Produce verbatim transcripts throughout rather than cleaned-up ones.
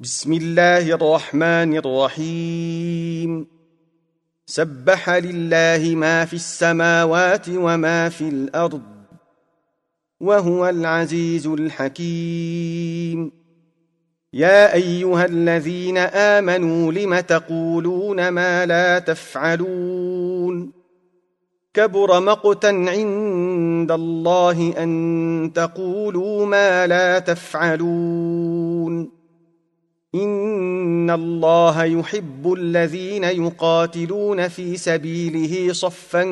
بسم الله الرحمن الرحيم سبح لله ما في السماوات وما في الأرض وهو العزيز الحكيم يا أيها الذين آمنوا لم تقولون ما لا تفعلون كبر مقتا عند الله أن تقولوا ما لا تفعلون إن الله يحب الذين يقاتلون في سبيله صفا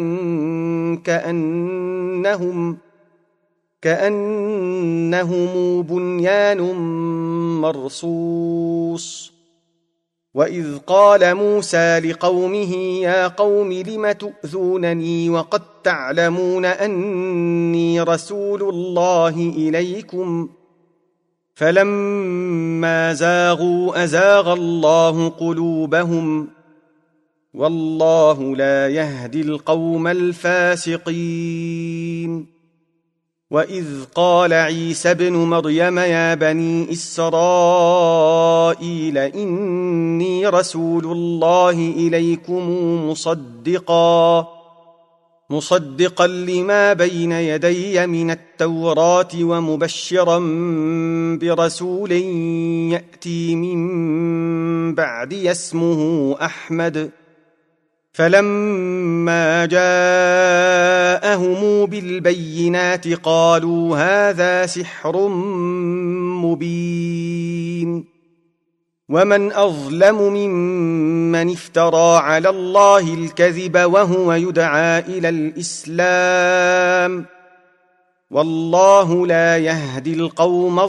كأنهم كأنهم بنيان مرصوص وإذ قال موسى لقومه يا قوم لم تؤذونني وقد تعلمون أني رسول الله إليكم فلما زاغوا أزاغ الله قلوبهم والله لا يهدي القوم الفاسقين وإذ قال عيسى ابن مريم يا بني إسرائيل إني رسول الله إليكم مصدقا مصدقا لما بين يدي من التوراة ومبشرا برسول يأتي من بعدي اسمه أحمد فلما جاءهم بالبينات قالوا هذا سحر مبين ومن أظلم ممن افترى على الله الكذب وهو يدعى إلى الإسلام والله لا يهدي القوم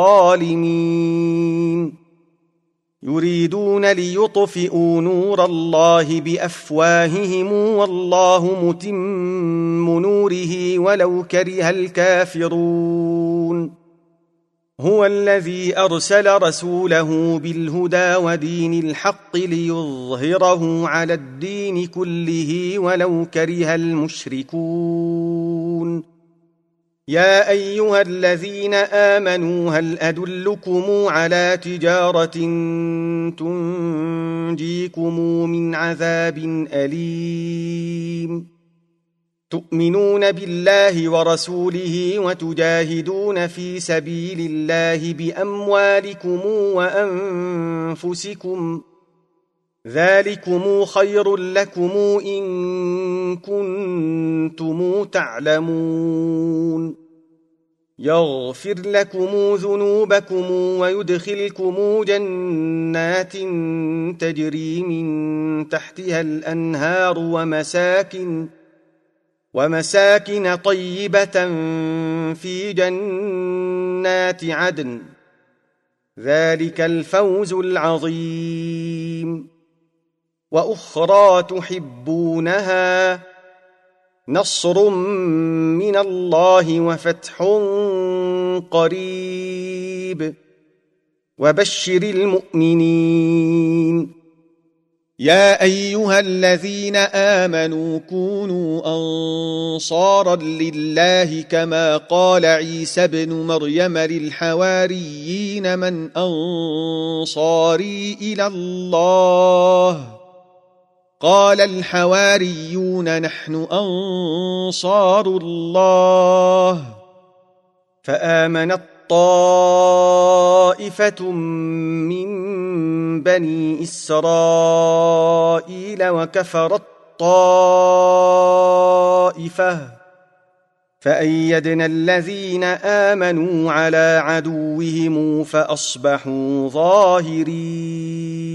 الظالمين يريدون ليطفئوا نور الله بأفواههم والله متم نوره ولو كره الكافرون هو الذي أرسل رسوله بالهدى ودين الحق ليظهره على الدين كله ولو كره المشركون يا أيها الذين آمنوا هل أدلكم على تجارة تنجيكم من عذاب أليم تؤمنون بالله ورسوله وتجاهدون في سبيل الله بأموالكم وأنفسكم ذلكم خير لكم إن كنتم تعلمون يغفر لكم ذنوبكم ويدخلكم جنات تجري من تحتها الأنهار ومساكن ومساكن طيبة في جنات عدن ذلك الفوز العظيم وأخرى تحبونها نصر من الله وفتح قريب وبشر المؤمنين يا أيها الذين آمنوا كونوا أنصارا لله كما قال عيسى ابن مريم للحواريين من أنصاري إلى الله قال الحواريون نحن أنصار الله فآمنت طائفة من بني إسرائيل وكفرت طائفة فأيدنا الذين آمنوا على عدوهم فأصبحوا ظاهرين